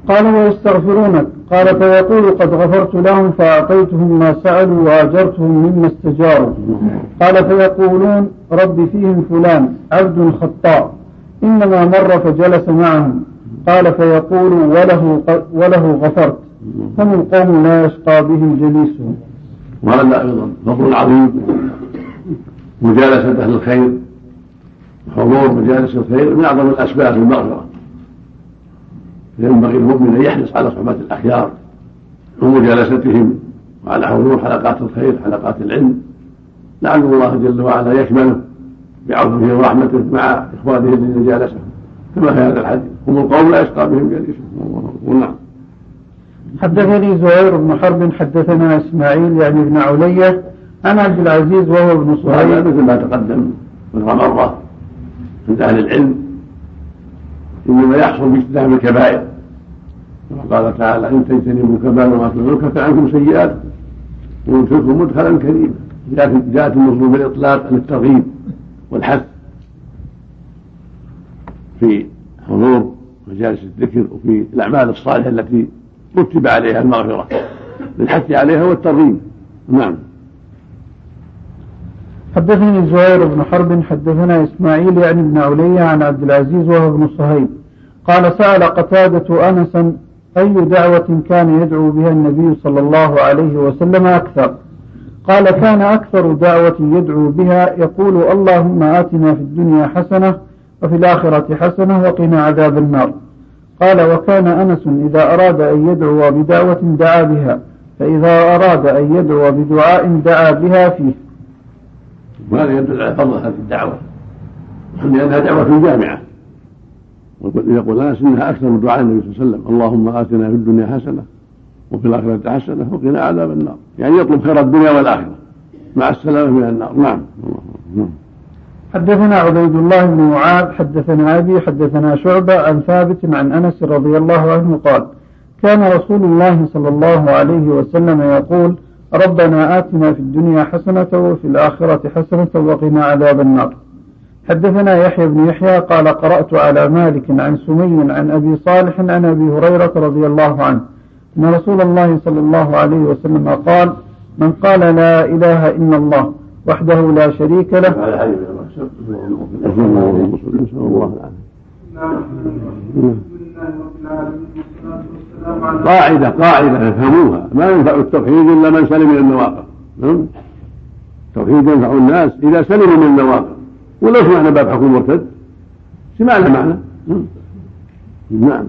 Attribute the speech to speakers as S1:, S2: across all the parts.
S1: قال ويستغفرونك قال فيقول قد غفرت لهم فأعطيتهم ما سألوا وأجرتهم مما استجاروا قال فيقولون رب فيهم فلان عبد خطاء إنما مر فجلس معهم قال فيقول وله غفرت هم القوم لا يشقى بهم جليسهم.
S2: وهذا أيضا فضل عظيم مجالسة أهل الخير وحضور مجالس الخير من أعظم الأسباب المغفرة. ينبغي المؤمن أن يحرص على صحبة الأخيار ومجالستهم وعلى حضور حلقات الخير حلقات العلم لعل الله جل وعلا يشمله بعفوه ورحمته مع إخوانه الذين جالسهم كما في هذا الحديث هم القوم لا يشقى بهم جليسهم. نعم.
S1: حدثني زهير بن حرب حدثنا إسماعيل يعني ابن علية عن عبد العزيز وهو ابن صهيب
S2: مثل ما تقدم مرة من أهل العلم إنما يحصل باجتناب الكبائر كما قال تعالى إن تجتنبوا كبائر ما تنهون نكفر عنكم سيئاتكم وندخلكم مدخلا كريما. جاءت النصوص بالإطلاق عن الترغيب والحث في حضور مجالس الذكر وفي الأعمال الصالحة التي رتب عليها المغفرة للحث عليها والترغيب. نعم.
S1: حدثني زهير بن حرب حدثنا إسماعيل يعني ابن علية عن عبد العزيز وهو ابن صهيب قال سأل قتادة أنسا أي دعوة كان يدعو بها النبي صلى الله عليه وسلم أكثر؟ قال كان أكثر دعوة يدعو بها يقول اللهم آتنا في الدنيا حسنة وفي الآخرة حسنة وقنا عذاب النار. قال وكان أنس إذا أراد أن يدعو بدعوة دعا بها فإذا أراد أن يدعو بدعاء دعا بها فيه.
S2: وهذا يدل على فضل هذه الدعوة لأنها دعوة جامعة ويقول أنس إنها أكثر من دعاء النبي صلى الله عليه وسلم اللهم آتنا في الدنيا حسنة وفي الآخرة حسنة وقنا عذاب النار يعني يطلب خير الدنيا والآخرة مع السلامة من النار. نعم.
S1: حدثنا عبيد الله بن معاذ حدثنا أبي حدثنا شعبة عن ثابت عن أنس رضي الله عنه قال كان رسول الله صلى الله عليه وسلم يقول ربنا آتنا في الدنيا حسنة وفي الآخرة حسنة وقنا عذاب النار. حدثنا يحيى بن يحيى قال قرأت على مالك عن سمي عن أبي صالح عن أبي هريرة رضي الله عنه أن رسول الله صلى الله عليه وسلم قال من قال لا إله إلا الله وحده لا شريك له
S2: قاعدة يفهموها ما ينفع التوحيد إلا من سلم من النواقض. التوحيد ينفع الناس إذا سلموا من النواقض ولو سمعنا باب حكم مرتد سمعنا معنى. نعم.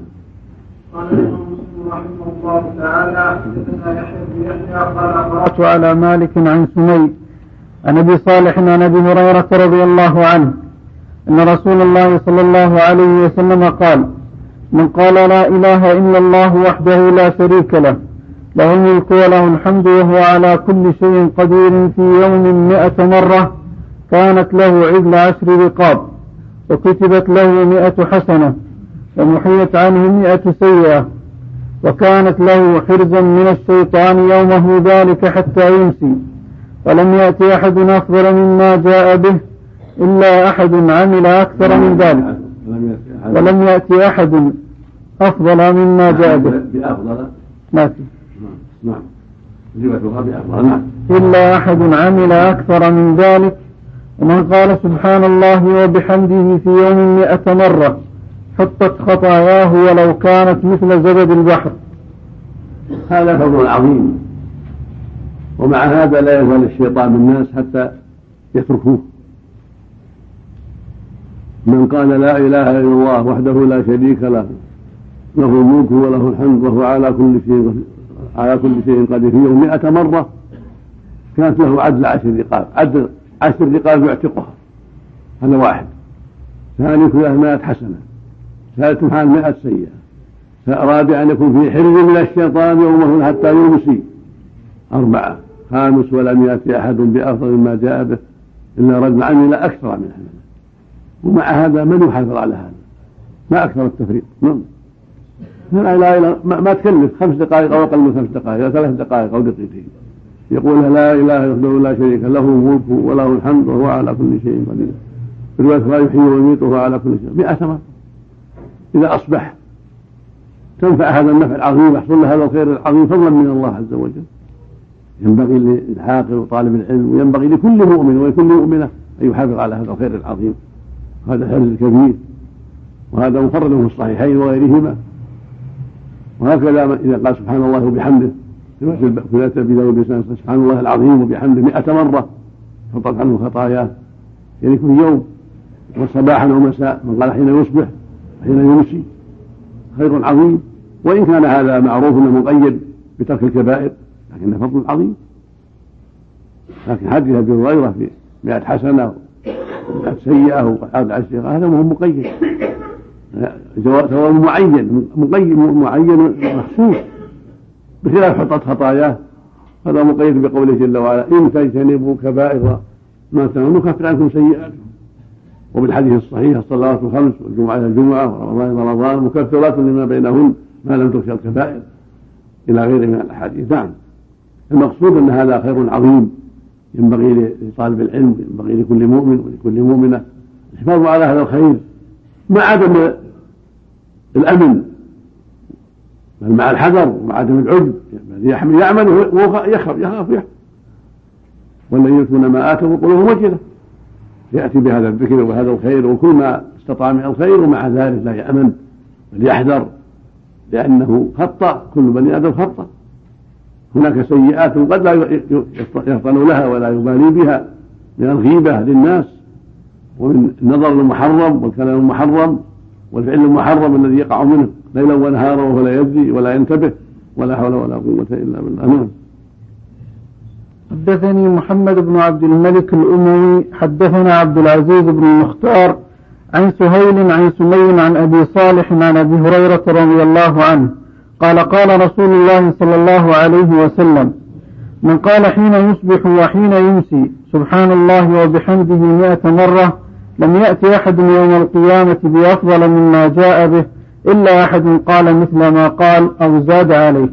S1: رحمه الله تعالى حدثنا يحيى بن يحيى قال قرأت على مالك عن سمي عن أبي صالح عن أبي هريرة رضي الله عنه أن رسول الله صلى الله عليه وسلم قال من قال لا إله إلا الله وحده لا شريك له له الملك وله الحمد وهو على كل شيء قدير في يوم 100 مرة كانت له عدل 10 رقاب وكتبت له 100 حسنة ومحيت عنه 100 سيئة وكانت له حرزا من الشيطان يومه ذلك حتى يمسي ولم يأتي أحد أفضل مما جاء به إلا أحد عمل أكثر من ذلك ولم يأتي أحد أفضل مما جاء به إلا أحد عمل أكثر من ذلك ومن قال سبحان الله وبحمده في يوم 100 مرة حطت خطاياه ولو كانت مثل زبد البحر.
S2: هذا فضل عظيم ومع هذا لا يزال الشيطان بالناس حتى يتركوه. من قال لا إله إلا الله وحده لا شريك له له الملك وله الحمد وهو على كل شيء قدير في يوم 100 مرة كانت له عدل 10 رقاب. عدل 10 رقاب يعتقها هذا واحد. ثاني كلها 100 حسنة. ثالث حال 100 سيئة. فأراد أن يكون في حرز من الشيطان يومه حتى يمسي. 4. 5 ولم يأتي أحد بأفضل مما جاء به إلا رجل عمل أكثر من هذا. ومع هذا من يحافظ على هذا؟ ما أكثر التفريط. ما تكلف 5 دقائق أو أقل من 5 دقائق 3 دقائق أو دقيقتين يقول لا إله إلا الله لا شريك له الملك وله الحمد وهو على كل شيء قدير. في رواية لا يحيي ويميت وهو على كل شيء 100 مرة إذا أصبح. تنفع هذا النفع العظيم، يحصل له هذا الخير العظيم فضلا من الله عز وجل. ينبغي للحاقر وطالب العلم وينبغي لكل مؤمن ولكل مؤمنة أن يحافظ على هذا الخير العظيم، هذا الخير الكبير، وهذا مفرد في الصحيحين وغيرهما. وهكذا إذا قال سبحان الله وبحمده في أبي داود سبحان الله العظيم وبحمده 100 مرة حطت عنه خطاياه، يعني كل يوم وصباحا ومساء، من قال حين يصبح وحين يمسي خير عظيم. وإن كان هذا معروف أنه مقيد بترك الكبائر لكنه فضل عظيم. لكن حديث أبي هريرة في 100 حسنة و100 سيئة وقعاد عشرة هذا مو مقيد، ثواب معين مقيد معين مخصوص، بخلاف حطت خطاياه هذا مقيد بقوله جل وعلا إن تجتنبوا كبائر ما تنهون نكفر عنكم سيئاتكم. وبالحديث الصحيح الصلوات الخمس والجمعة إلى الجمعة ورمضان إلى رمضان مكفرات لما بينهن ما لم تخشى الكبائر إلى غير من الأحاديث. نعم، المقصود أن هذا خير عظيم ينبغي لطالب العلم، ينبغي لكل مؤمن ولكل مؤمنة الحفاظ على هذا الخير مع عدم الأمن، بل مع الحذر ومع عدم العجب. يعمل يخاف والذين يؤتون ما آتوا وقلوبهم وجلة، يأتي بهذا الذكر وهذا الخير وكل ما استطاع من الخير، ومع ذلك لا يأمن بل يحذر، لأنه خطأ، كل بني آدم خطأ. هناك سيئات قد لا يفطن لها ولا يبالي بها، من الغيبة للناس ومن النظر المحرم والكلام المحرم والفعل المحرم الذي يقع منه ليلا ونهارا وهو لا يدري ولا ينتبه، ولا حول ولا قوة إلا بالله.
S1: حدثني محمد بن عبد الملك الأموي حدثنا عبد العزيز بن المختار عن سهيل عن سمي عن أبي صالح عن أبي هريرة رضي الله عنه قال قال رسول الله صلى الله عليه وسلم من قال حين يصبح وحين يمسي سبحان الله وبحمده 100 مرة لم يأتي أحد يوم القيامة بأفضل مما جاء به إلا أحد قال مثل ما قال أو زاد عليه.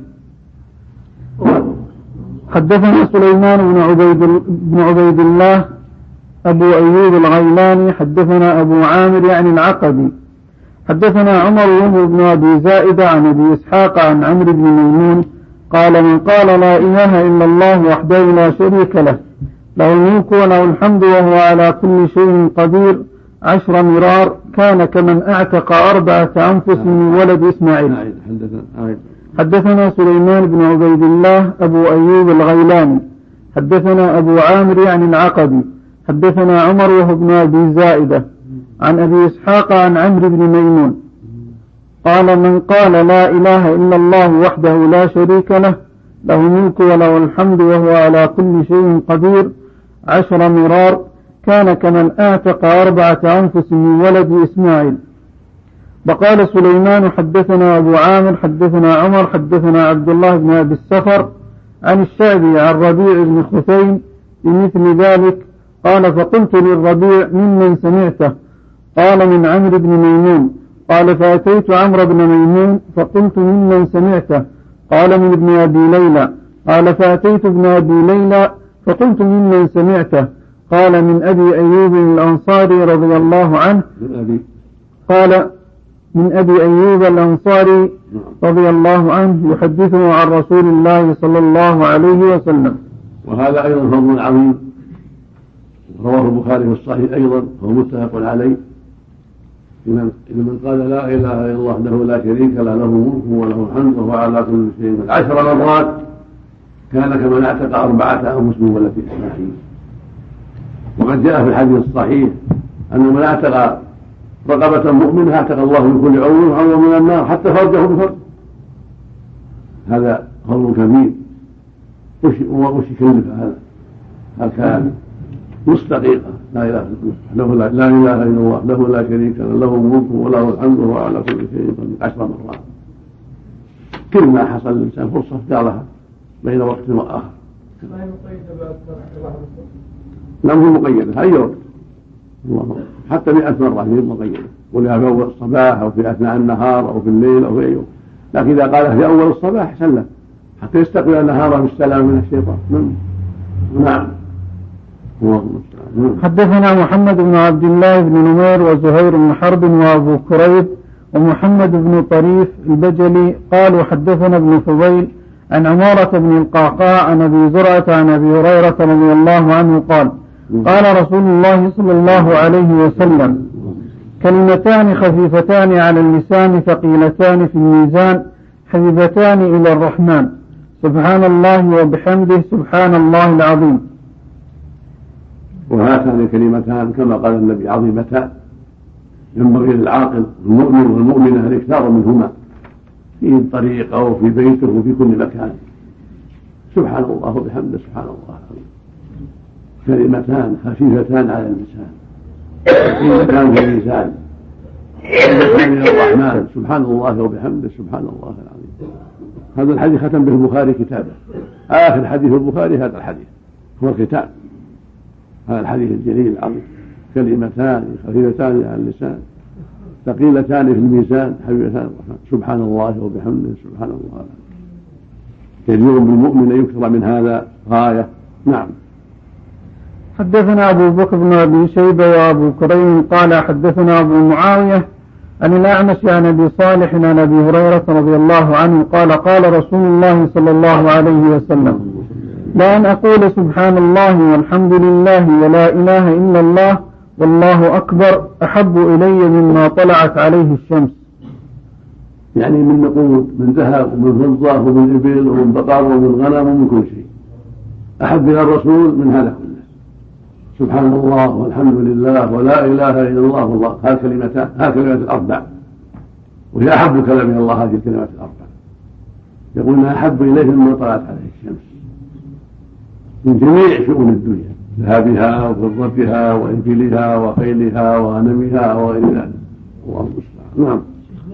S1: حدثنا سليمان بن عبيد الله أبو أيوب الغيلاني حدثنا أبو عامر يعني العقدي حدثنا عمر بن أبي زائدة عن أبي إسحاق عن عمرو بن ميمون قال من قال لا إله إلا الله وحده لا شريك له له الملك وله الحمد وهو على كل شيء قدير 10 مرار كان كمن أعتق 4 أنفس من ولد إسماعيل. حدثنا سليمان بن عبيد الله أبو أيوب الغيلاني حدثنا أبو عامر يعني العقدي حدثنا عمر بن أبي زائدة عن أبي إسحاق عن عمرو بن ميمون قال من قال لا إله إلا الله وحده لا شريك له له الملك وله الحمد وهو على كل شيء قدير 10 مرار كان كمن أعتق 4 أنفس من ولد إسماعيل. وقال سليمان حدثنا أبو عامر حدثنا عمر حدثنا عبد الله بن أبي السفر عن الشعبي عن ربيع بن خثيم بمثل ذلك قال فقلت للربيع ممن سمعته قال من عمرو بن ميمون قال فأتيت عمرو بن ميمون فقلت ممن سمعته قال من ابن أبي ليلى قال فأتيت ابن أبي ليلى فقلت ممن سمعته قال من أبي أيوب الأنصاري رضي الله عنه قال من أبي أيوب الأنصاري رضي الله عنه يحدثه عن رسول الله صلى الله عليه وسلم.
S2: وهذا أيضا فضل عظيم رواه البخاري في الصحيح أيضا وهو متفق عليه. إذا من قال لا إله إلا الله وحده لا شريك له له الملك وله الحمد وهو على كل شيء 10 مرات كان كمن اعتق 4 أنفس من ولد إسماعيل. وقد جاء في الحديث الصحيح أن من اعتق رقبة مؤمنة اعتق الله من كل عضو من النار حتى فرجه بفرج. هذا فضل كبير. وش يكلف هذا؟ هل كان نص دقيقة لا إله إلا الله له لا شريك له الملك وله الحمد وهو على كل شيء 10 مرات. كل ما حصل الإنسان فرصة اختارها بين وقت وآخر. لا مو مقيدة أي وقت حتى 100 مرة هي مقيدة، ولها في أول الصباح أو في أثناء النهار أو في الليل أو في أي وقت. لكن إذا قالها في أول الصباح سلم حتى يستقبل النهار بالسلام من الشيطان. نعم.
S1: حدثنا محمد بن عبد الله بن نمير وزهير بن حرب وأبو كريب ومحمد بن طريف البجلي قالوا حدثنا ابن فضيل عن عمارة بن القعقاع عن أبي زرعة عن أبي هريرة رضي الله عنه قال قال رسول الله صلى الله عليه وسلم كلمتان خفيفتان على اللسان ثقيلتان في الميزان حبيبتان إلى الرحمن سبحان الله وبحمده سبحان الله العظيم.
S2: وهاتان الكلمتان كما قال النبي عظيمتان ينبغي للعاقل المؤمن والمؤمنة الاكثار منهما في الطريق أو في بيته وفي كل مكان. سبحان الله وبحمده سبحان الله العظيم. كلمتان خفيفتان على اللسان ثقيلتان في اللسان حبيبتان إلى الرحمن سبحان الله وبحمده سبحان الله العظيم. هذا الحديث ختم به البخاري كتابه. آخر حديث البخاري هذا الحديث هو الختام هذا الحديث الجليل العظيم. كلمتان خفيفتان على اللسان ثقيلتان في الميزان حبيبتان الرحمن سبحان الله وبحمده سبحان الله. كثير بالمؤمن أن يكثر من هذا غاية. نعم.
S1: حدثنا أبو بكر بن أبي شيبة وأبو كريم قال حدثنا أبو معاوية عن الأعمش عن أبي صالح عن أبي هريرة رضي الله عنه قال قال رسول الله صلى الله عليه وسلم لأن أقول سبحان الله والحمد لله ولا إله إلا الله والله أكبر أحب إلي مما طلعت عليه الشمس.
S2: يعني من نقود من ذهب ومن فضة ومن إبل ومن بقر ومن غنم ومن كل شيء أحب إلى الرسول من هذا كله. سبحان الله والحمد لله ولا إله إلا الله والله هذه كلمتان الأربع وهي أحب كلام إلى الله هذه الكلمات الأربع. يقول أنها أحب إليه مما طلعت عليه الشمس من جميع شؤون الدنيا ذهبها وفضتها وإبلها وخيلها وغنمها وغير ذلك. الله المستعان. نعم.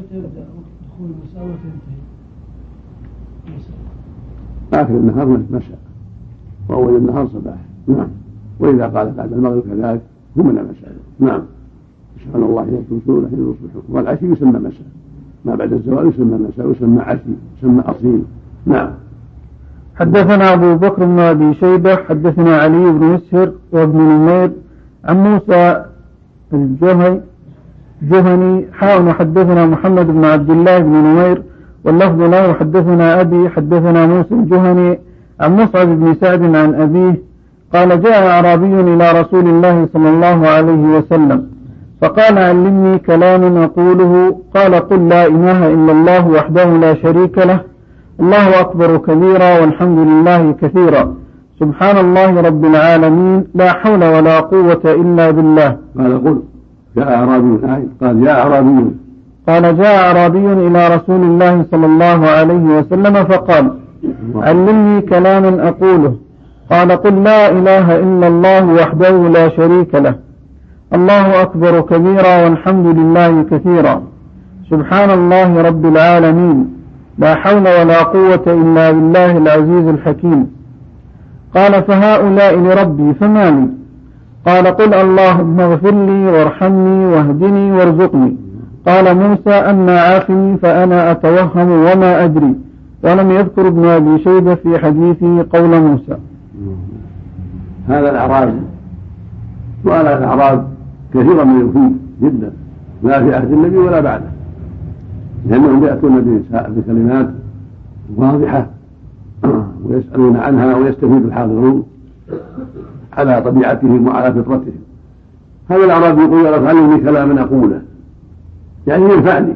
S2: آخر النهار مساء وأول النهار صباح. نعم. وإذا قال بعد المغرب كذلك هم من المساء. نعم. سبحان الله حين تمسون وحين تصبحون. والعشي يسمى مساء ما بعد الزوال يسمى مساء ويسمى عشي يسمى أصيل. نعم.
S1: حدثنا أبو بكر بن أبي شيبة حدثنا علي بن مسهر وابن نمير عن موسى الجهني حدثنا محمد بن عبد الله بن نمير واللفظ له حدثنا أبي حدثنا موسى الجهني عن مصعب بن سعد عن أبيه قال جاء أعرابي إلى رسول الله صلى الله عليه وسلم فقال علمني كلاما أقوله قال قل لا إله إلا الله وحده لا شريك له الله أكبر كبيرا والحمد لله كثيرا سبحان الله رب العالمين لا حول ولا قوة إلا بالله.
S2: قال قل جاء أعرابي قال جاء أعرابي
S1: قال جاء أعرابي إلى رسول الله صلى الله عليه وسلم فقال علمني كلاما أقوله قال قل لا إله إلا الله وحده لا شريك له الله أكبر كبيرا والحمد لله كثيرا سبحان الله رب العالمين لا حول ولا قوة إلا بالله العزيز الحكيم. قال فهؤلاء لربي فما لي؟ قال قل اللهم اغفر لي وارحمني واهدني وارزقني. قال موسى أما عافني فأنا أتوهم وما أدري. ولم يذكر ابن أبي شيبة في حديثه قول موسى.
S2: هذا الأعراب سؤال الأعراب كثيرا من يفيد جدا لا في عهد النبي ولا بعده لأنهم يأتون بكلمات واضحة ويسألون عنها ويستفيد الحاضرون على طبيعتهم وعلى فطرتهم. هذا الأعرابي يقول يا رب علمني كلاما أقوله يعني ينفعني.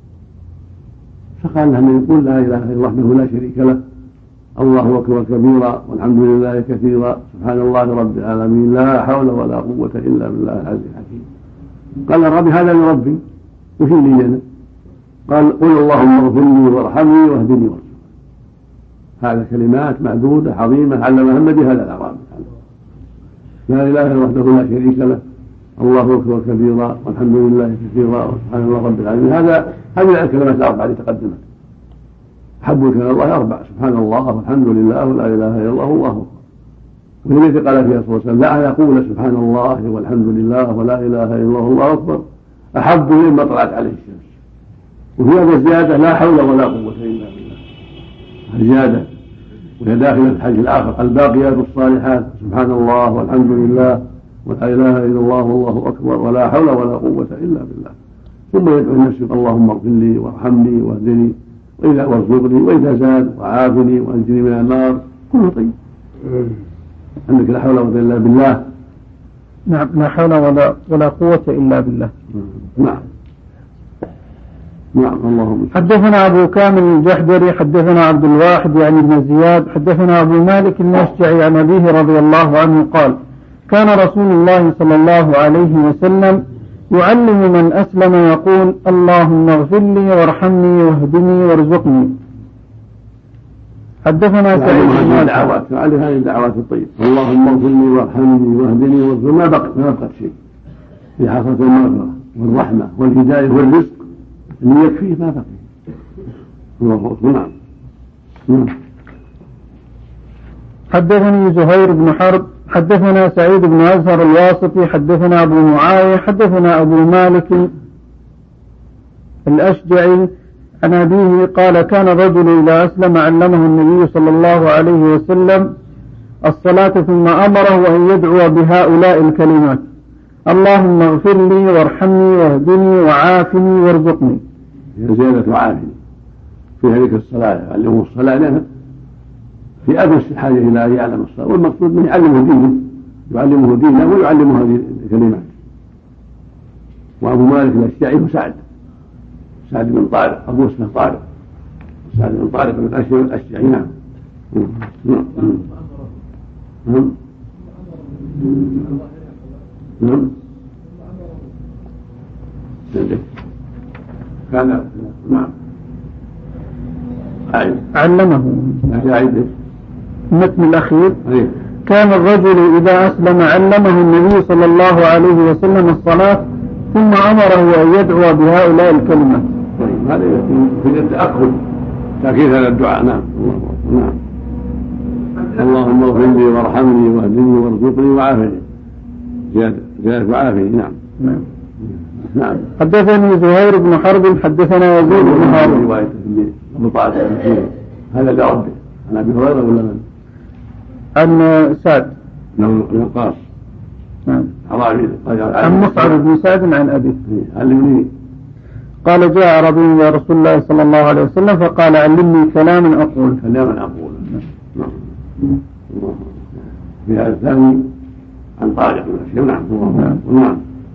S2: فقال له من يقول لا إله إلا الله وحده لا شريك له الله أكبر كبيرا والحمد لله كثيرا سبحان الله رب العالمين لا حول ولا قوة إلا بالله العزيز الحكيم. قال الربي هذا لربي وش لي أنا؟ قال قل اللهم اغفر لي وارحمني واهدني وارزقني. هذا كلمات معدودة عظيمة علمها النبي هذا الأعرابي. لا إله إلا وحده لا شريك له الله أكبر كبيرا والحمد لله كثيرا وسبحان الله رب العالمين. هذه الكلمات الأربعة التي تقدمت. حب الكلام الله أربع سبحان الله والحمد لله ولا إله إلا الله والله أكبر. والذي قال فيها صلى الله عليه وسلم لا يقول سبحان الله والحمد لله ولا إله إلا الله والله أكبر أحب مما طلعت عليه الشمس. وفي هذا الزيادة لا حول ولا قوة إلا بالله زيادة وهي داخلة في الحديث الآخر الباقيات الصالحات سبحان الله والحمد لله ولا إله إلا الله والله أكبر ولا حول ولا قوة إلا بالله. ثم يدعو لنفسه اللهم اغفر لي وارحمني واهدني وارزقني وإذا زاد وعافني وأنجني من النار، كله طيب. عندك لا حول ولا قوة إلا بالله.
S1: نعم، لا حول ولا قوة إلا بالله.
S2: نعم. اللهم.
S1: حدثنا أبو كامل الجحدري حدثنا عبد الواحد يعني بن زياد حدثنا أبو مالك الأشجعي عن أبيه رضي الله عنه قال: كان رسول الله صلى الله عليه وسلم يعلم من أسلم يقول: اللهم اغفر لي وارحمني واهدني وارزقني. حدثنا سعيد بن
S2: هذه الدعوات الطيبة: اللهم اغفر لي وارحمني واهدني وارزقني، ما بقت شيء في حصة المغفرة والرحمة والهداية والرزق اللي يكفيه ما بقي. الله أكبر. نعم.
S1: حدثني زهير بن حرب حدثنا سعيد بن أزهر الواسطي حدثنا أبو معاوية حدثنا أبو مالك الأشجعي عن أبيه قال: كان الرجل إذا أسلم علمه النبي صلى الله عليه وسلم الصلاة ثم أمره أن يدعو بهؤلاء الكلمات: اللهم اغفر لي وارحمني واهدني وعافني وارزقني.
S2: زيادة وعافني في هذه الصلاة، يعلمه الصلاة لنا في أمس الحاجة إلى أن يعلم الصلاة، والمقصود من يعلمه دينه ويعلمه هذه الكلمات. وأبو مالك الأشجعي هو سعد بن طارق، أبو اسمه طارق، سعد بن طارق بن الأشجعي. نعم. كان
S1: علمه المتن الأخير: كان الرجل إذا أسلم علمه النبي صلى الله عليه وسلم الصلاة ثم أمره أن يدعو بهؤلاء الكلمات.
S2: هذا في التأكد تأكيد هذا الدعاء. نعم. اللهم اغفر لي وارحمني واهدني وارزقني وعافني، زيادة وعافني. نعم.
S1: حدثني زهير بن حرب حدثنا يزيد بن هارون.
S2: رواية أبو طالب هذا لربه عن أبي هريرة ولا من؟
S1: عن سعد
S2: بن وقاص.
S1: نعم.
S2: عن
S1: مصعب بن سعد عن أبيه.
S2: علمني.
S1: قال: جاء عربي إلى رسول الله صلى الله عليه وسلم فقال: علمني كلاما أقول.
S2: نعم. في هذا الثاني عن طارق بن نعم.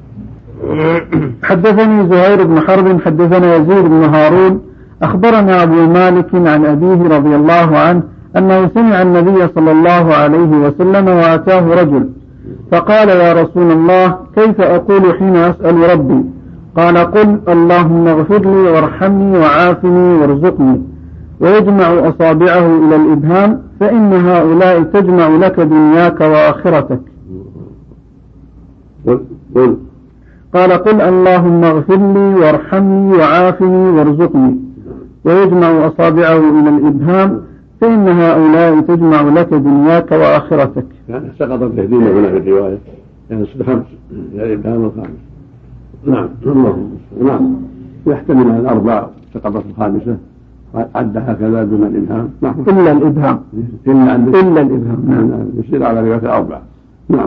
S1: حدثني زهير بن حرب حدثنا يزيد بن هارون أخبرنا أبو مالك عن أبيه رضي الله عنه أنه سمع النبي صلى الله عليه وسلم وأتاه رجل فقال: يا رسول الله، كيف أقول حين أسأل ربي؟ قال: قل اللهم اغفر لي وارحمني وعافني وارزقني، ويجمع أصابعه إلى الإبهام، فإن هؤلاء تجمع لك دنياك وآخرتك. قال: قل اللهم اغفر لي وارحمني وعافني وارزقني، ويجمع أصابعه إلى الإبهام، فإن هؤلاء تجمع لك دنياك وآخرتك.
S2: يعني سقط التهديد هنا في الرواية، يعني خمس، يعني الإبهام الخامس. نعم. نعم. يحتمل الأربع سقطت الخامسة عد هكذا دون الإبهام. نعم.
S1: إلا الإبهام. إلا الإبهام.
S2: نعم. يصير على رواية الأربع. نعم.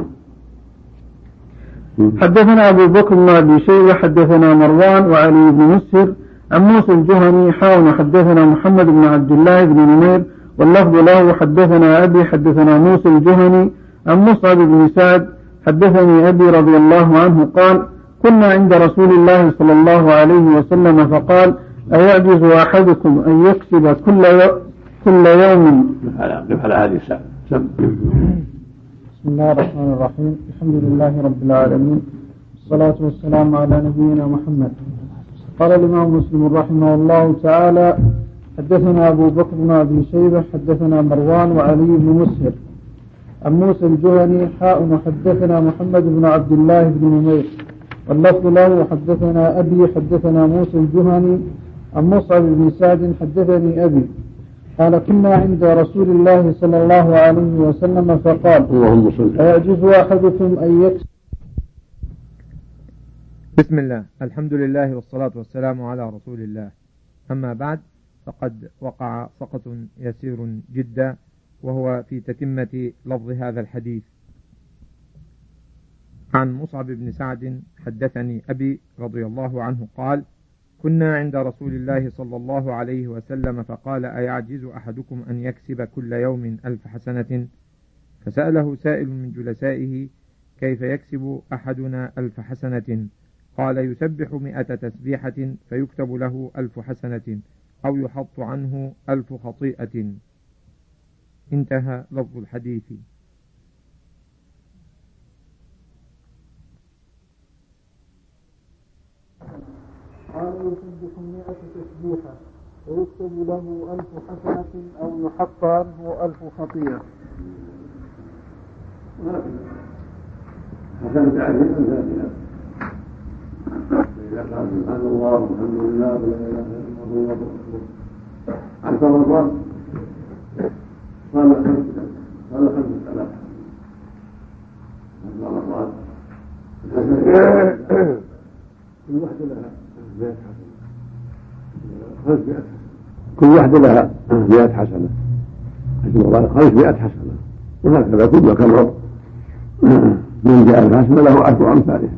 S1: حدثنا أبو بكر بن أبي شيبة حدثنا مروان وعلي بن مسهر عن موسى الجهني حدثنا محمد بن عبد الله بن نمير واللفظ له حدثنا أبي حدثنا موسى الجهني عن مصعب بن سعد حدثني أبي رضي الله عنه قال: كنا عند رسول الله صلى الله عليه وسلم فقال: أيعجز أحدكم أن يكسب كل يوم
S2: نفعل هذه الساعة.
S1: بسم الله الرحمن الرحيم. الحمد لله رب العالمين، والصلاة والسلام على نبينا محمد. قال الإمام مسلم رحمه الله تعالى: حدثنا أبو بكر بن أبي شيبة حدثنا مروان وعلي بن مسهر عن موسى الجهني حدثنا محمد بن عبد الله بن نمير واللفظ له حدثنا أبي حدثنا موسى الجهني عن مصعب بن سعد حدثني أبي قال: كنا عند رسول الله صلى الله عليه وسلم فقال: أيعجز أحدكم أن يكسب.
S3: بسم الله، الحمد لله والصلاة والسلام على رسول الله. أما بعد، فقد وقع سقط يسير جدا، وهو في تتمة لفظ هذا الحديث. عن مصعب بن سعد حدثني أبي رضي الله عنه قال: كنا عند رسول الله صلى الله عليه وسلم فقال: أيعجز أحدكم أن يكسب كل يوم 1000 حسنة؟ فسأله سائل من جلسائه: كيف يكسب أحدنا 1000 حسنة؟ قال: يسبح 100 تسبيحة فيكتب له 1000 حسنة، أو يحط عنه 1000 خطيئة. انتهى لفظ الحديث.
S1: قال: يسبح 100 تسبيحة ويكتب له 1000 حسنة أو يحط عنه 1000 خطيئة.
S2: حسنة عليه أمثالها، إذا قال سبحان الله والحمد لله ولا إله إلا الله والله أكبر 10 مرات صار 5000 مرات. كل واحدة لها 100 حسنة، 500 حسنة، وهكذا كل كرر من جاء الحسنة له 10 أمثالها.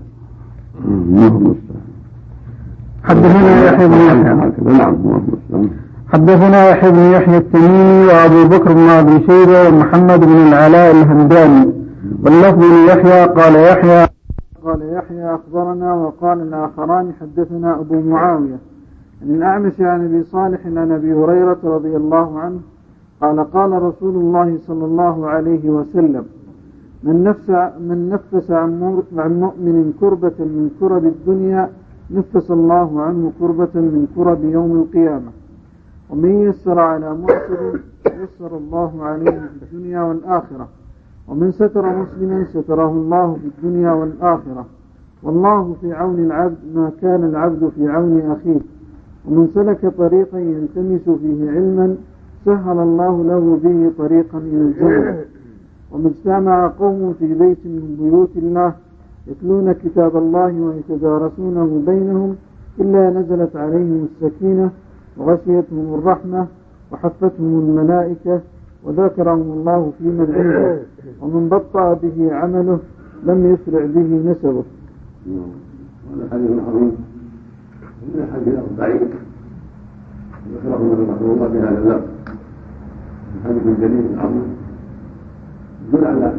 S1: حدثنا يحيى بن يحيى حدثنا يحيى بن يحيى التميمي وأبو بكر بن أبي شيبة ومحمد بن العلاء الهمداني، واللفظ ليحيى قال يحيى أخبرنا، وقال الآخران حدثنا أبو معاوية عن الأعمش عن أبي صالح عن أبي هريرة رضي الله عنه قال: قال رسول الله صلى الله عليه وسلم: من نفس عن مؤمن كربة من كرب الدنيا نفس الله عنه كربة من كرب يوم القيامة، ومن يسر على معسر يسر الله عليه في الدنيا والآخرة، ومن ستر مسلما ستره الله في الدنيا والآخرة، والله في عون العبد ما كان العبد في عون أخيه، ومن سلك طريقا يلتمس فيه علما سهل الله له به طريقا إلى الجنة، ومن اجتمع قوم في بيت من بيوت الله يتلون كتاب الله ويتدارسونه بينهم إلا نزلت عليهم السكينة وغشيتهم الرحمة وحفتهم الملائكة وذكرهم الله في من عنده، ومن بطأ به عمله لم يسرع به نسبه.
S2: هذا حديث عظيم من الحديث الضعيف ذكره رحمه الله بهذا اللفظ، حديث جليل عظيم يدل على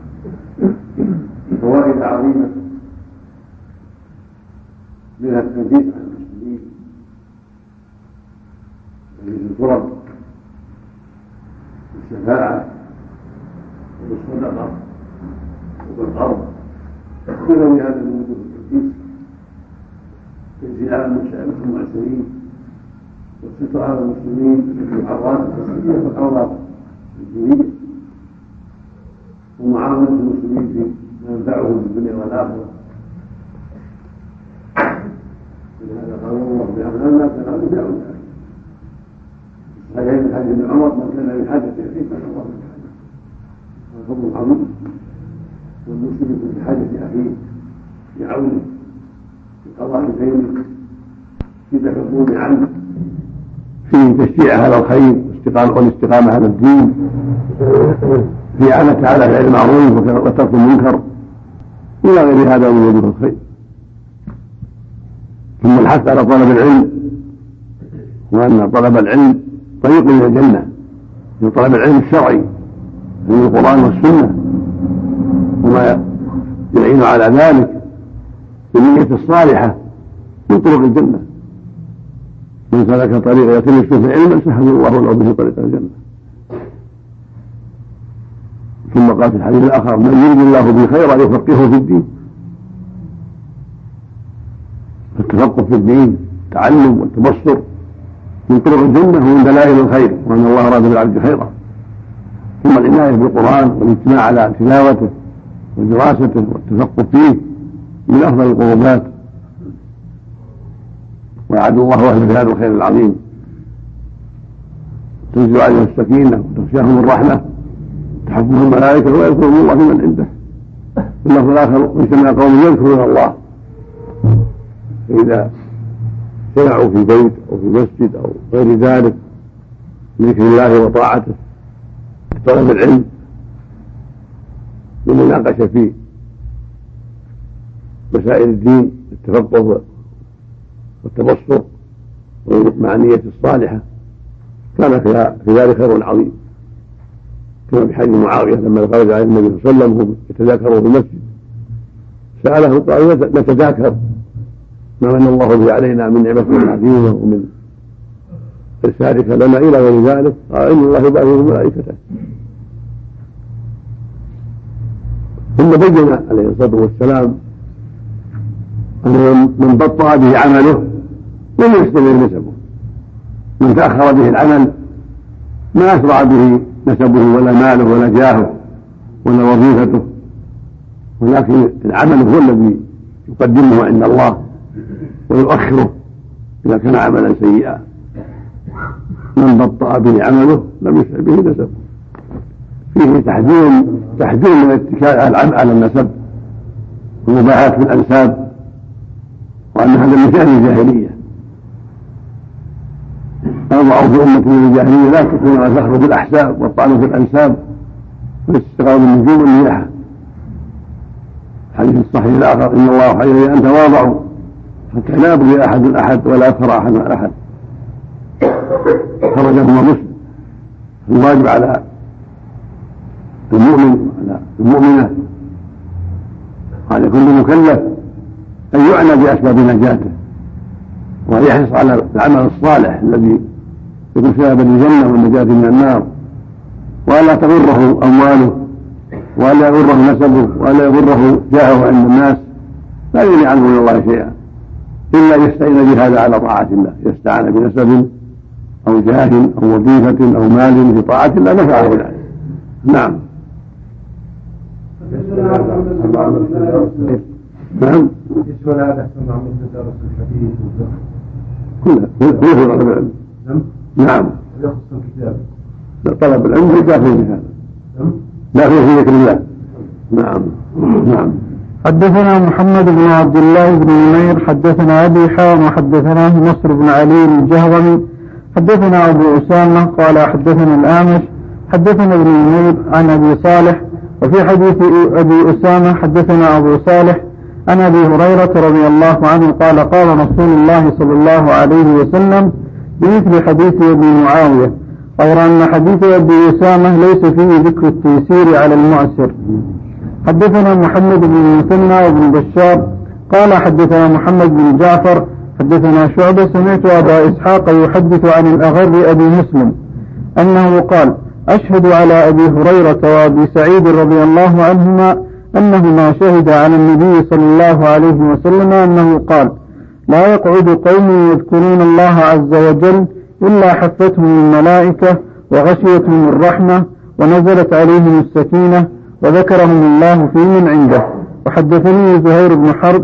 S2: فوائد عظيمة، منها التنفيذ عن المسلمين بالفرض والشفاعة والصدقة والقرض، كل هذا من وجوه التنفيذ، تنزيل على المعسرين والستر على المسلمين بالعورات الحسية والعورات الدينية، ومعاونة المسلمين فيما ينفعهم في الدنيا والآخرة. ولهذا قال الله بأمر الناس كانوا يدعون صحيح من حديث ابن عمر: من كان بحاجة أخيه كان الله بحاجة. والفضل عظيم، والمسلم بحاجة أخيه بعونه في قضاء دينه، في تكفل عنه، في تشجيع على الخير والاستقامة على الدين، في إعانته على فعل المعروف وترك المنكر، إلى غير هذا من وجوه الخير. ثم الحث على طلب العلم، وأن طلب العلم طريق إلى الجنة، من طلب العلم الشرعي من القرآن والسنة، وما يعين على ذلك بالنية الصالحة من طرق الجنة. من سلك طريق يلتمس فيه علما سهل الله له به طريق الجنة. ثم قال في الحديث الآخر: من يريد الله به خيرا يفقهه في الدين. التفقه في الدين، التعلم والتبصر من طرق الجنة ومن دلائل الخير، وأن الله أراد بالعبد خيرا. ثم العناية بالقرآن والاجتماع على تلاوته ودراسته والتفقه فيه من أفضل القربات، وأعد الله أهل بهذا الخير العظيم. تنزل عليهم السكينة وتغشاهم الرحمة، تحفهم الملائكة ويذكرون الله في من عنده. واللفظ الآخر: اجتمع قوم يذكرون الله، فإذا اجتمعوا في بيت أو في مسجد أو غير ذلك لذكر الله وطاعته، طلب العلم والمناقشة في مسائل الدين، التفقه والتبصر مع النية الصالحة، كان في ذلك خير عظيم، كما في حديث معاوية لما خرج عليه النبي صلى الله عليه وسلم وهم يتذاكروا في المسجد سأله قال نتذاكر ما من الله به علينا من نعمة عظيمة ومن إرسالك لنا إلى غير ذلك، قال إن الله يبعث ملائكته. ثم بين عليه الصلاة والسلام أن من بطأ به عمله لم يستمر نسبه، من تأخر به العمل ما أسرع به نسبه ولا ماله ولا جاهه ولا وظيفته، ولكن العمل هو الذي يقدمه عند الله ويؤخره إذا كان عملا سيئا. من بطأ به عمله لم يسرع به نسبه. فيه تحذير من الاتكال على النسب والمباحث في الأنساب، وأن هذا من شأن الجاهلية. أوضعوا في أمة من الجاهلية لا تكون على فخر بالأحساب والطعن في الأنساب والاستقرار بالنجوم والنياحة. حديث الصحيح الآخر إن الله يوحي إلي أن تواضعوا حتى لا يبغي أحد ولا يفخر أحد على أحد. خرجه مسلم. الواجب على المؤمن على المؤمنة وعلى كل مكلف أن يعنى بأسباب نجاته، وأن يحرص على العمل الصالح الذي يكون سببا للجنة والنجاة من النار، ولا تغره أمواله ولا يغره نسبه ولا يغره جاهه عند الناس، لا يغني عنه من الله شيئا إلا يستعين بهذا على طاعة الله، يستعان بنسب أو جاه أو وظيفة أو مال في طاعة الله نفعه ذلك. نعم. نعم. كله نعم. طلب العلم داخل في هذا، داخل في ذكر الله. نعم. نعم.
S1: حدثنا محمد بن عبد الله بن نمير حدثنا أبي حام وحدثناه نصر بن علي الجهضمي حدثنا أبو أسامة قال حدثنا الأعمش حدثنا ابن نمير عن أبي صالح. وفي حديث أبي أسامة حدثنا أبو صالح عن أبي هريرة رضي الله عنه قال قال رسول الله صلى الله عليه وسلم بمثل حديث أبي معاوية، غير أن حديث أبي أسامة ليس فيه ذكر التيسير على المعسر. حدثنا محمد بن المثنى وابن بشار قال حدثنا محمد بن جعفر حدثنا شعبة سمعت أبا إسحاق يحدث عن الأغر أبي مسلم أنه قال أشهد على أبي هريرة وأبي سعيد رضي الله عنهما أنهما شهد على النبي صلى الله عليه وسلم أنه قال لا يقعد قوم يذكرون الله عز وجل إلا حفتهم الملائكة وغشيتهم الرحمة ونزلت عليهم السكينة وذكرهم الله في من عنده. وحدثني زهير بن حرب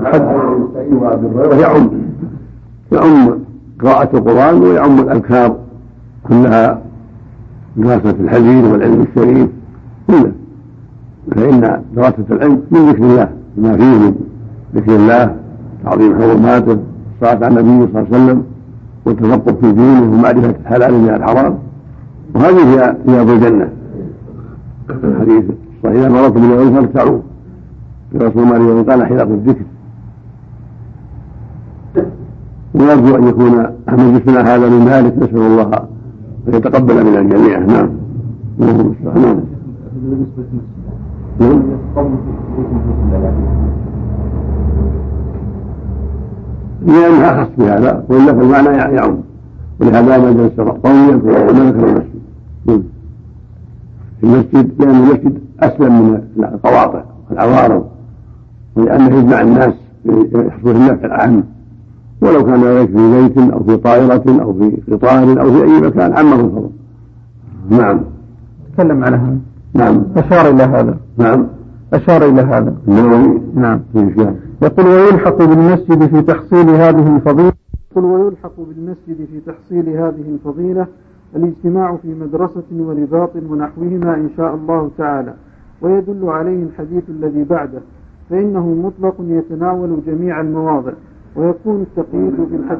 S2: يعم قراءة القرآن ويعم الأذكار كلها، دراسة الحديث والعلم الشريف كله، فإن دراسة العلم من ذكر الله ما فيه من ذكر الله، تعظيم حرماته، الصلاة على النبي صلى الله عليه وسلم، والتفقه في دينه ومعرفة الحلال من الحرام، وهذه هي رياض الجنة. الحديث الصحيح مرات من العلم فارتعوا برسول الله قال حلق الذكر. ونرجو أن يكون مجلسنا هذا من ذلك، نسأل الله أن يتقبل من الجميع. نعم. لأنها أخص بهذا، وإلا فالمعنى يعم، ولهذا ما جلس طويلا وما ذكر المسجد في المسجد، لأن المسجد أسلم من القواطع والعوارض، ولأنه يجمع الناس يحصل النفع العام، ولو كان ذلك في بيت أو في طائرة أو في قطار أو في أي مكان عمه الفضل. نعم.
S1: تكلم على هذا.
S2: نعم.
S1: أشار إلى هذا.
S2: نعم.
S1: أشار إلى هذا.
S2: نعم.
S1: يقول ويلحق بالمسجد في تحصيل هذه الفضيلة. ويلحق بالمسجد في تحصيل هذه الفضيلة الاجتماع في مدرسة ورباط ونحوهما إن شاء الله تعالى، ويدل عليه الحديث الذي بعده، فإنه مطلق يتناول جميع المواضع، ويكون التقييد بالحد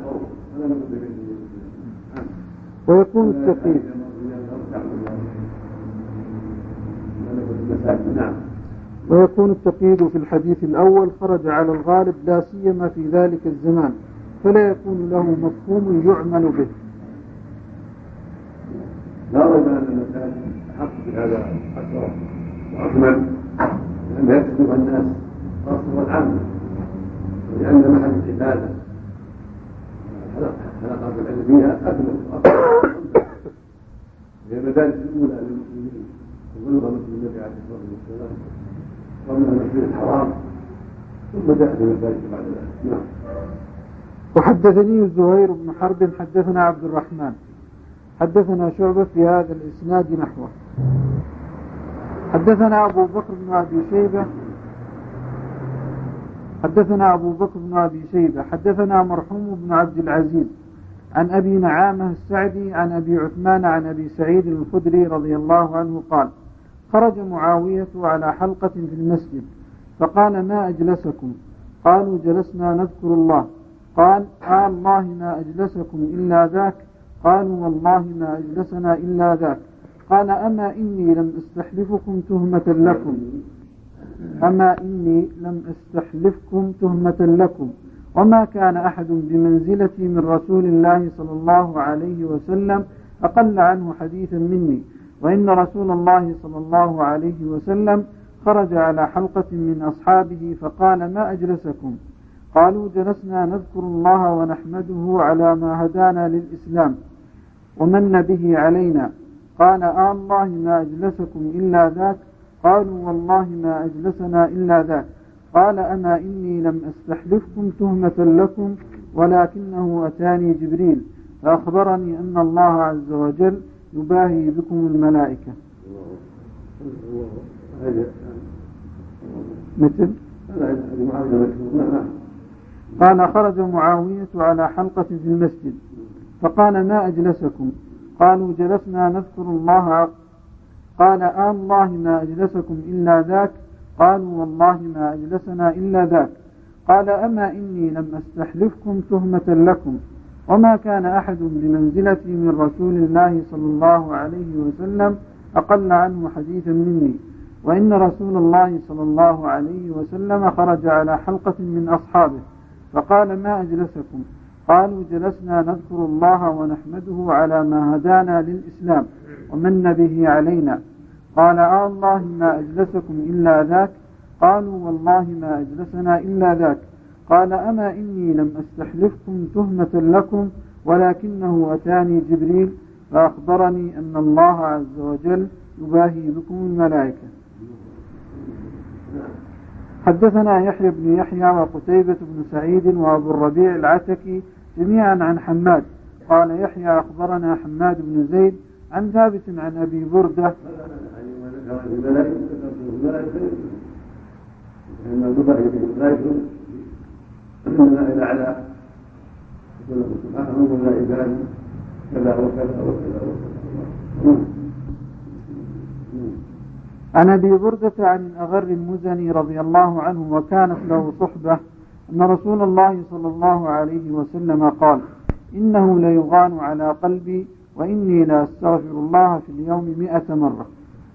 S1: ويكون التقييد في الحديث الأول خرج على الغالب لا سيما في ذلك الزمان، فلا يكون له مفهوم يعمل به.
S2: لا ريب أن المسائل حق بهذا أكبر وأكمل، لأنها يكتب الناس خاصة والعامة، ولأن محل العبادة حلقات العلم فيها أكمل وأكبر، هي المدارس الأولى للمسلمين وبلغ مسجد النبي عليه الصلاة والسلام ومنها المسجد الحرام، ثم جاءت المساجد بعد ذلك. نعم.
S1: وحدثني زهير بن حرب حدثنا عبد الرحمن حدثنا شعبة في هذا الإسناد نحوه. حدثنا أبو بكر بن أبي شيبة حدثنا مرحوم بن عبد العزيز عن أبي نعامة السعدي عن أبي عثمان عن أبي سعيد الخدري رضي الله عنه قال: خرج معاوية على حلقة في المسجد فقال: ما أجلسكم؟ قالوا: جلسنا نذكر الله. قال: الله ما أجلسكم إلا ذاك؟ قالوا: والله ما أجلسنا إلا ذاك. قال: أما إني لم أستحلفكم تهمة لكم وما كان أحد بمنزلتي من رسول الله صلى الله عليه وسلم أقل عنه حديثا مني، وإن رسول الله صلى الله عليه وسلم خرج على حلقة من أصحابه فقال: ما أجلسكم؟ قالوا: جلسنا نذكر الله ونحمده على ما هدانا للإسلام ومن به علينا. قال: الله ما أجلسكم إلا ذاك؟ قالوا: والله ما أجلسنا إلا ذاك. قال: أما إني لم أستحلفكم تهمة لكم ولكنه أتاني جبريل فأخبرني أن الله عز وجل يباهي بكم الملائكة. مثل قال: خرج معاوية على حلقة في المسجد فقال: ما أجلسكم؟ قالوا: جلسنا نذكر الله. قال: الله ما أجلسكم إلا ذاك؟ قالوا: والله ما أجلسنا إلا ذاك. قال: أما إني لم أستحلفكم تهمة لكم وما كان أحد بمنزلتي من رسول الله صلى الله عليه وسلم أقل عنه حديثا مني، وإن رسول الله صلى الله عليه وسلم خرج على حلقة من أصحابه فقال: ما أجلسكم؟ قالوا: جلسنا نذكر الله ونحمده على ما هدانا للإسلام ومن به علينا. قال: الله ما أجلسكم إلا ذاك؟ قالوا: والله ما أجلسنا إلا ذاك. قال: أما إني لم أستحلفكم تهمة لكم ولكنه أتاني جبريل فأخبرني أن الله عز وجل يباهي بكم الملائكة. حدثنا يحيى بن يحيى وقتيبة بن سعيد وأبو الربيع العتكي جميعا عن حماد. قال يحيى: أخبرنا حماد بن زيد عن ثابت عن أبي بردة عن أبي بردة عن الأغر المزني رضي الله عنه وكانت له صحبة أن رسول الله صلى الله عليه وسلم قال: إنه ليغان على قلبي وإني لا أستغفر الله في اليوم 100 مرة.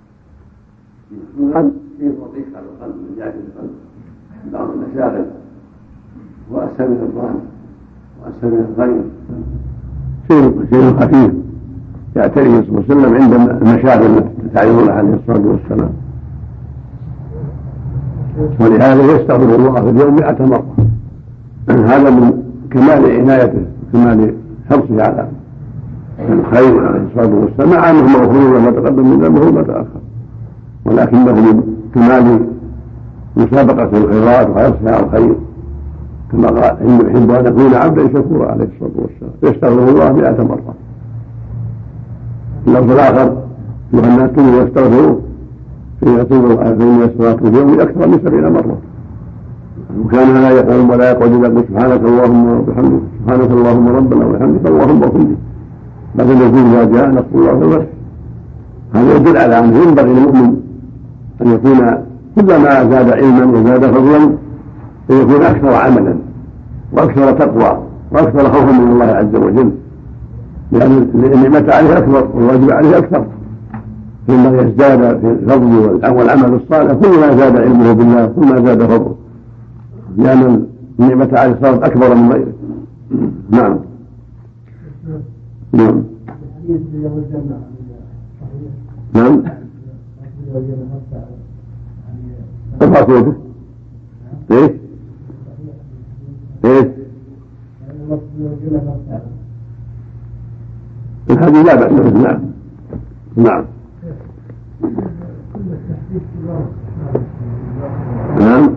S2: في وضيق على القلب من جعل القلب بعض المشاغل وأسهل من الظن وأسهل من الغير، شيء خفيف يعتريه صلى الله عليه وسلم عند المشاغل التي تعرض عليه الصلاة والسلام، ولهذا يستغفر الله في اليوم 100 مرة. هذا من كمال عنايته وكمال حرصه على الخير عليه الصلاة والسلام، مع أنه مغفور له ما تقدم من ذنبه وما تأخر، ولكنه من كمال مسابقة الخيرات وحرصها على الخير، كما قال: إنه يحب أن يكون عبدا شكورا عليه الصلاة والسلام، يستغفر الله 100 مرة. اللفظ الآخر: يوحنا التوبة يستغفروه فإن الصلاة في اليوم أكثر من 70 مرة، وكان لا يقوم ولا يقعد يقول: سبحانك اللهم وبحمدك، سبحانك اللهم ربنا وبحمدك، اللهم اغفر لي، لكن يقول: إذا جاء نصر الله والفتح. هذا يدل على أنه ينبغي للمؤمن أن يكون كلما زاد علما وزاد فضلا أن يكون أكثر عملا وأكثر تقوى وأكثر خوفا من الله عز وجل، لأن النعمة عليه أكبر والواجب عليه أكثر، ثم يزداد في الفضل والعمل الصالح كلما زاد علمه بالله كلما زاد فضله، لأن النعمة عليه صارت أكبر من غيره. نعم. نعم. نعم. ارفع صوتك. ايش؟ ايش؟ الحديث لا بأس به. نعم. نعم. نعم.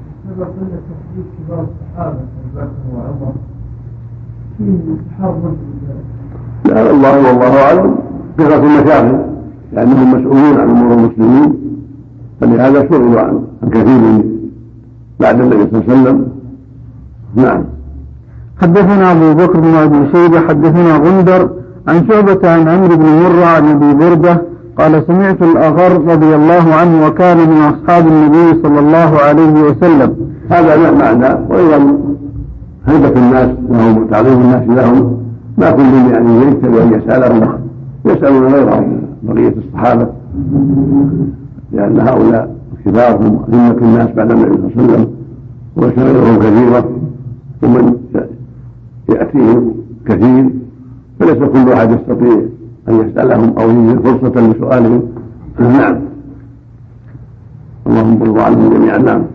S2: لا والله أعلم كثرة المشاغل لأنهم مسؤولون عن أمور المسلمين، فلهذا شغلوا عن كثير بعد النبي صلى الله عليه وسلم. نعم.
S1: حدثنا أبو بكر بن أبي شيبة حدثنا غندر عن شعبة عن عمرو بن مرة عن أبي بردة قال سمعت الأغر رضي الله عنه وكان من أصحاب النبي صلى الله عليه وسلم.
S2: هذا معنى، وأيضا هيبة الناس لهم وتعظيم الناس لهم، ما كل يعني يجتهد أن يسألهم، يسألون غيرهم بقية الصحابة، لأن هؤلاء كبار هم أئمة الناس بعد النبي صلى الله عليه وسلم وشغلهم كثيرة ومن يأتيهم كثير، فليس كل أحد يستطيع أن يسألهم أو يجد فرصة لسؤالهم. نعم. اللهم ارض عنهم جميعا. نعم.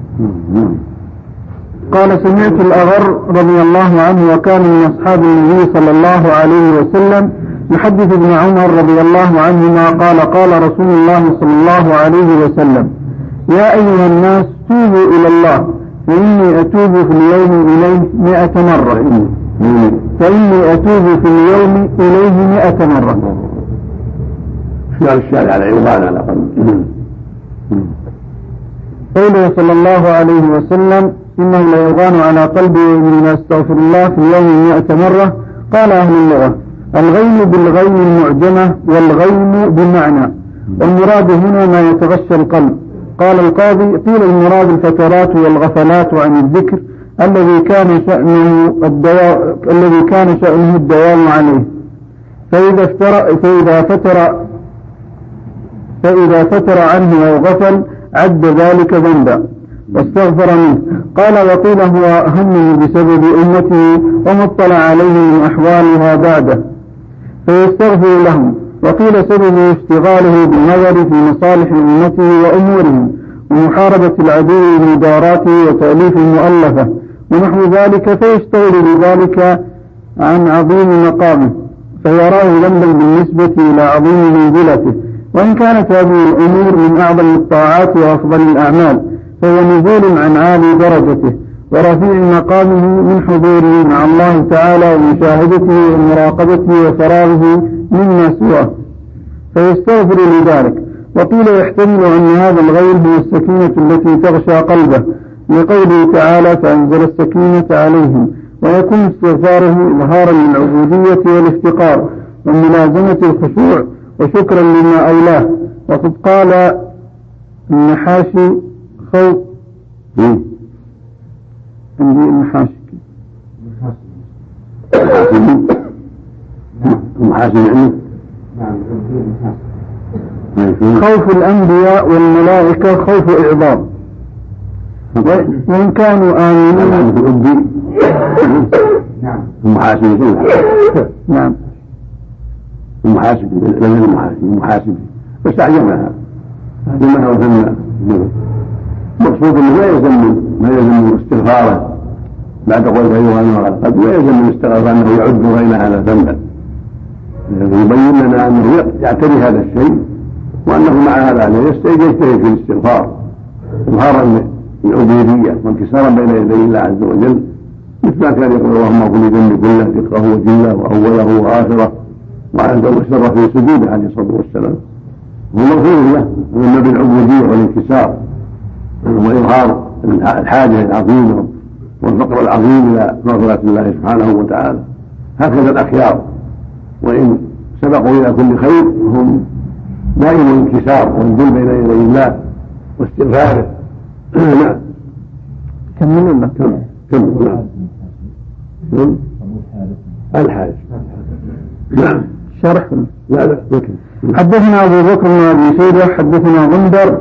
S1: قال سمعت الأغر رضي الله عنه وكان من أصحاب النبي صلى الله عليه وسلم يحدث ابن عمر رضي الله عنهما قال قال رسول الله صلى الله عليه وسلم يا أيها الناس توبوا إلى الله فإني أتوب في اليوم إليه 100 مرة فإني أتوب في اليوم إليه 100 مرة.
S2: شعر الشارع على عيوان على قلب.
S1: قوله صلى الله عليه وسلم إنه لا يغان على قلبي من أستغفر الله في اليوم 100 مرة. قال أهل اللغة الغين بالغين المعجمة والغين بمعنى، والمراد هنا ما يتغشى القلب. قال القاضي قيل المراد الفترات والغفلات عن الذكر الذي كان شأنه الدوام عليه، فإذا فتر عنه أو غفل عد ذلك ذنبا واستغفر منه. قال وقيل هو همه بسبب أمته وما اطلع عليه من أحوالها بعده فيستغفر لهم. وقيل سببه اشتغاله بالنظر في مصالح أمته وأمورهم ومحاربة العدو ومداراته وتأليف المؤلفة ونحو ذلك، فيشتغل بذلك عن عظيم مقامه فيراه ذنبا بالنسبة إلى عظيم منزلته. وإن كانت هذه الأمور من أعظم الطاعات وأفضل الأعمال فهو نزول عن عالي درجته ورفيع مقامه من حضوره مع الله تعالى ومشاهدته ومراقبته وفراغه مما سواه فيستغفر لذلك. وقيل يحتمل أن هذا الغير هو السكينة التي تغشى قلبه لقوله تعالى فأنزل السكينة عليهم، ويكون استغفاره إظهارا للعبودية والافتقار وملازمة الخشوع وشكرا لما أولاه. وقد قال النحاشي خوف النحاشي خوف الأنبياء والملائكة خوف إعظام، وإن كانوا آمنين نعم
S2: المحاسب بس أعجبها لما وثمنا مقصود أنه ما يلزم استغفاره بعد قول أيها على القلب، لا يلزم الاستغفار أنه يعد غير هذا ذنبا، يبين لنا أنه يعتري هذا الشيء وأنه مع هذا يجتهد في الاستغفار إظهارا للعبودية وانكسارا بين يدي الله عز وجل، مثل ما كان يقول اللهم اغفر لي ذنبي كله دقه وجله وأوله وآخره وعنده وسر في سجوده عليه الصلاة والسلام، هو مغفور له من بالعبودية والانكسار وإظهار الحاجة العظيمة والفقر العظيم إلى مغفرة الله سبحانه وتعالى. هكذا الأخيار وإن سبقوا إلى كل خير هم دائما الانكسار والذل بين يدي الله واستغفاره. نعم.
S1: كملنا
S2: الحارث. نعم.
S1: شرح.
S2: لا
S1: حدثنا أبو بكر بن أبي شيبة حدثنا غندر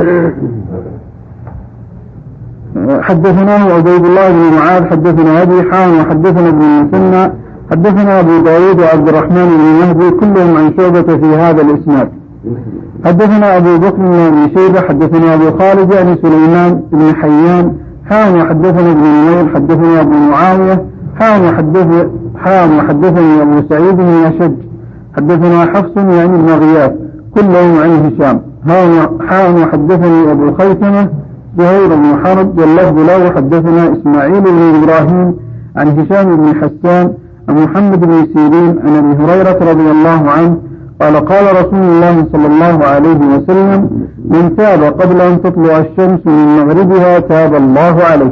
S1: حدثناه عبيد الله بن معاذ حدثنا أبي حام وحدثنا ابن المثنى حدثنا أبو داود وعبد الرحمن بن مهدي كلهم عن شعبة في هذا الإسناد. حدثنا أبو بكر بن أبي شيبة حدثنا أبو خالد يعني سليمان بن حيان حام وحدثنا ابن نمير حدثنا أبو معاوية حام وحدثني أبو سعيد بن أشج حدثنا حفص يعني ابن غياث كلهم عن هشام حام وحدثني أبو خيثمة زهير بن حرب واللفظ له حدثنا إسماعيل بن إبراهيم عن هشام بن حسان عن محمد بن سيرين عن أبي هريرة رضي الله عنه قال قال رسول الله صلى الله عليه وسلم من تاب قبل أن تطلع الشمس من مغربها تاب الله عليه.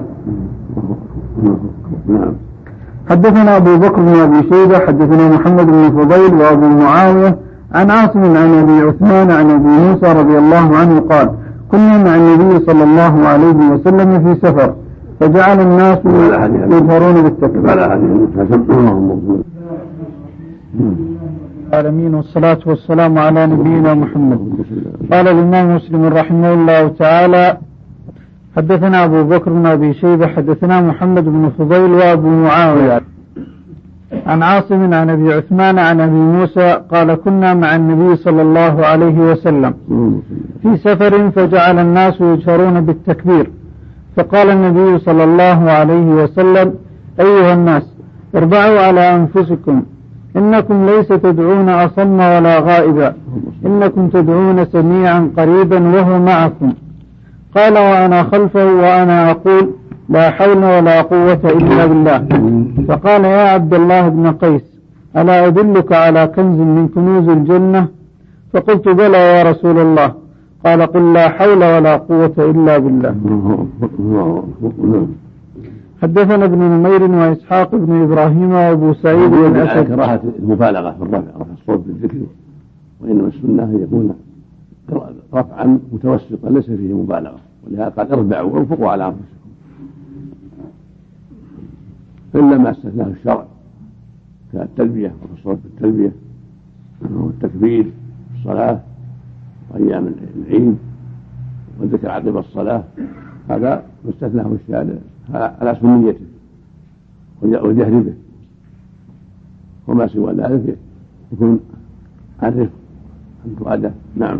S1: حدثنا أبو بكر بن أبي شيبة حدثنا محمد بن فضيل وأبو معاوية عن عاصم عن أبي عثمان عن أبي موسى رضي الله عنه قال كنا مع النبي صلى الله عليه وسلم في سفر فجعل الناس يظهرون بالتكبير. العالمين والصلاة والسلام على نبينا محمد. قال الإمام مسلم رحمه الله تعالى حدثنا أبو بكر بن أبي شيبة حدثنا محمد بن فضيل وأبو معاوية عن عاصم عن أبي عثمان عن أبي موسى قال كنا مع النبي صلى الله عليه وسلم في سفر فجعل الناس يجهرون بالتكبير فقال النبي صلى الله عليه وسلم أيها الناس اربعوا على أنفسكم إنكم ليس تدعون أصم ولا غائبا إنكم تدعون سميعا قريبا وهو معكم. قال وأنا خلفه وأنا أقول لا حول ولا قوة إلا بالله. فقال يا عبد الله بن قيس ألا أدلك على كنز من كنوز الجنة؟ فقلت بلى يا رسول الله. قال قل لا حول ولا قوة إلا بالله. حدثنا ابن نمير وإسحاق بن إبراهيم وأبو سعيد بن أسد.
S2: كراهة المبالغة في رفع الصوت بالذكر وإنما السنة أن يكون رفعا متوسطا ليس فيه مبالغة ولهذا قال اربعوا وانفقوا على أنفسكم إلا ما استثناه الشرع كالتلبية والصوت بالتلبية والتكبير في الصلاة وأيام العيد والذكر عقب الصلاة هذا مستثناه الشارع على سنيته والجهر به وما سوى ذلك يكون عرف أن تؤدى. نعم.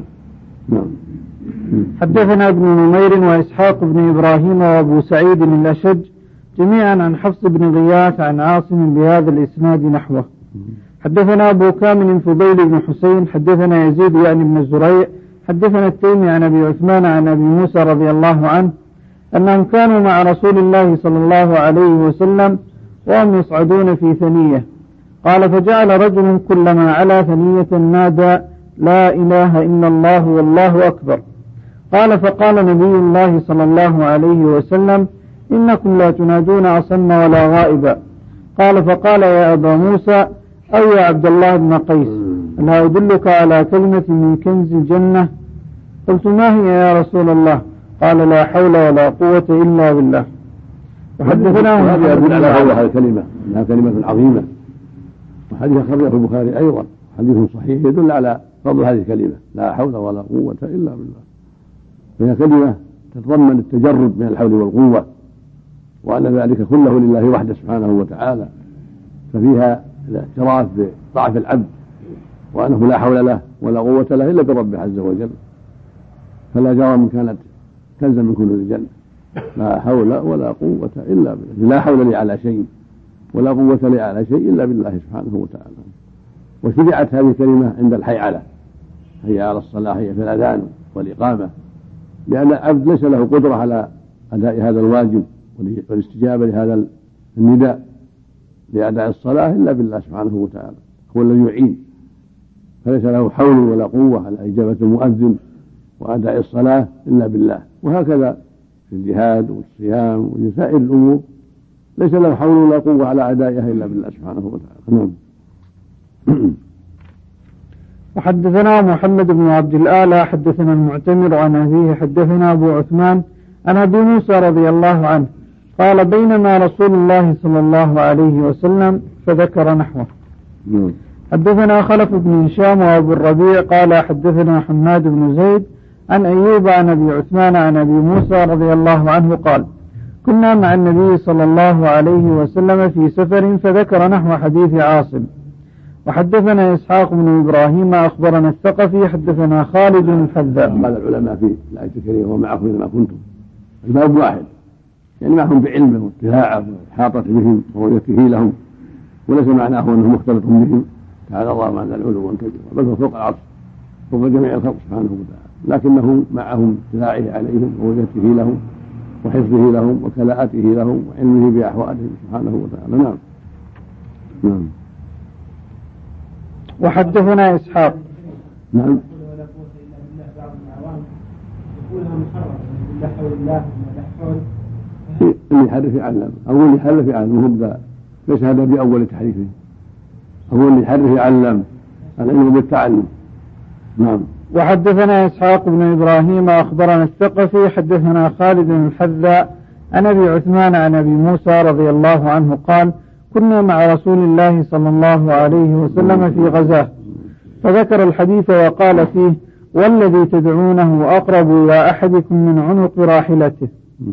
S1: حدثنا ابن نمير وإسحاق بن إبراهيم وأبو سعيد الأشج جميعا عن حفص بن غياث عن عاصم بهذا الإسناد نحوه. حدثنا أبو كامل فضيل بن حسين حدثنا يزيد يعني بن الزريع حدثنا التيمي عن أبي عثمان عن أبي موسى رضي الله عنه أنهم كانوا مع رسول الله صلى الله عليه وسلم وهم يصعدون في ثنية. قال فجعل رجل كلما علا ثنية نادى لا إله إلا الله والله أكبر. قال فقال نبي الله صلى الله عليه وسلم إنكم لا تنادون أصم ولا غائبا. قال فقال يا أبا موسى أو يا عبد الله بن قيس ألا أدلك على كلمة من كنز الجنة؟ قلت ما هي يا رسول الله؟ قال لا حول ولا قوة إلا بالله.
S2: وحدثنا هذا يدل على هذه الكلمة انها كلمة عظيمة وحديث خرجه في البخاري أيضا حديث صحيح يدل على فضل هذه الكلمة لا حول ولا قوة إلا بالله. فهي كلمة تتضمن التجرد من الحول والقوة وأن ذلك كله لله وحده سبحانه وتعالى ففيها الاعتراف بضعف العبد وأنه لا حول له ولا قوة له إلا بربه عز وجل. فلا جرم كانت كنزا من كنوز الجنة لا حول ولا قوة إلا بالله. لا حول لي على شيء ولا قوة لي على شيء إلا بالله سبحانه وتعالى. وشرعت هذه الكلمة عند الحيعلة هي على الصلاة هي في الأذان والإقامة لأن العبد ليس له قدرة على أداء هذا الواجب والاستجابة لهذا النداء لأداء الصلاة إلا بالله سبحانه وتعالى هو الذي يعين. فليس له حول ولا قوة على إجابة المؤذن وأداء الصلاة إلا بالله. وهكذا في الجهاد والصيام وسائر الأمور ليس له حول ولا قوة على أدائها إلا بالله سبحانه وتعالى.
S1: وحدثنا محمد بن عبد الآلة حدثنا المعتمر عن أبيه حدثنا أبو عثمان عن أبي موسى رضي الله عنه قال بينما رسول الله صلى الله عليه وسلم فذكر نحوه. حدثنا خلف بن هشام وأبو الربيع قال حدثنا حماد بن زيد عن أيوب عن أبي عثمان عن أبي موسى رضي الله عنه قال كنا مع النبي صلى الله عليه وسلم في سفر فذكر نحو حديث عاصم. وحدثنا إسحاق بن إبراهيم أخبرنا الثقفي حدثنا خالد الحذاء.
S2: قال العلماء في الآية الكريمة ومعكم إذا كنتم، الباب واحد، يعني معهم بعلمه واطلاعه وإحاطة بهم ورؤيته لهم، وليس معناه أنه مختلط بهم، تعالى الله عن العلو والكبير، بل هو فوق العرش فوق جميع الخلق سبحانه وتعالى، لكنه معهم اطلاعه عليهم ورؤيته لهم وحفظه لهم وكلاءته لهم وعلمه بأحوالهم سبحانه وتعالى. نعم. نعم.
S1: وحدثنا إسحاق.
S2: نعم. اللي يحرف يعلم، أول اللي يحرف يعلم، مهب ليس هذا بأول تحريفه، أول اللي يحرف يعلم، العلم بالتعلم. نعم.
S1: وحدثنا إسحاق بن إبراهيم أخبرنا الثقفي حدثنا خالد الحذاء عن أبي عثمان عن أبي موسى رضي الله عنه قال كنا مع رسول الله صلى الله عليه وسلم في غزاه فذكر الحديث وقال فيه والذي تدعونه أقرب إلى أحدكم من عنق راحلته،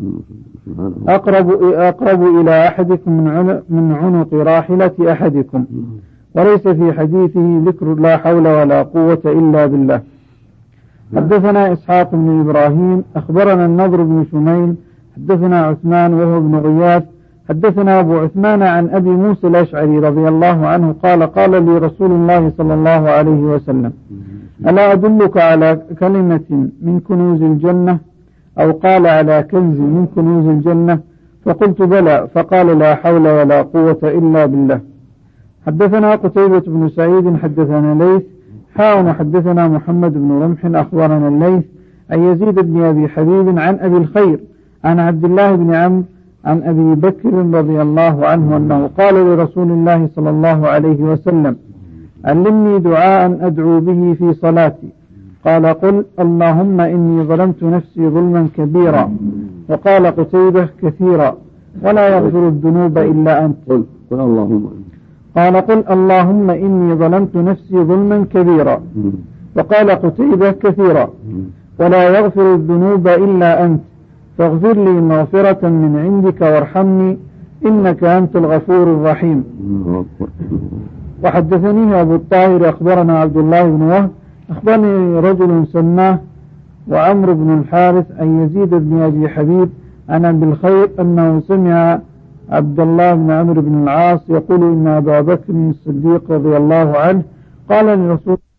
S1: أقرب إلى أحدكم من عنق راحلة أحدكم، وليس في حديثه ذكر لا حول ولا قوة إلا بالله. حدثنا إسحاق بن إبراهيم أخبرنا النضر بن شميل حدثنا عثمان وهو ابن غياث حدثنا أبو عثمان عن أبي موسى الأشعري رضي الله عنه قال قال لي رسول الله صلى الله عليه وسلم ألا أدلك على كلمة من كنوز الجنة، أو قال على كنز من كنوز الجنة، فقلت بلى، فقال لا حول ولا قوة إلا بالله. حدثنا قتيبة بن سعيد حدثنا ليث حدثنا محمد بن رمح أخبرنا الليث عن يزيد بن أبي حبيب عن أبي الخير عن عبد الله بن عمرو عن أبي بكر رضي الله عنه أنه قال لرسول الله صلى الله عليه وسلم علمني دعاء أدعو به في صلاتي، قال قل اللهم إني ظلمت نفسي ظلما كبيرا، وقال قتيبة كثيرا ولا يغفر الذنوب إلا أنت، قال قل اللهم إني ظلمت نفسي ظلما كبيرا، وقال قتيبة كثيرا ولا يغفر الذنوب إلا أنت، فاغفر لي مغفرة من عندك وارحمني إنك أنت الغفور الرحيم. وحدثني أبو الطاهر أخبرنا عبد الله بن وهب أخبرني رجل سماه وعمر بن الحارث أن يزيد بن أبي حبيب عن أبي الخير أنه سمع عبد الله بن عمرو بن العاص يقول إن أبا بكر الصديق رضي الله عنه قال لرسول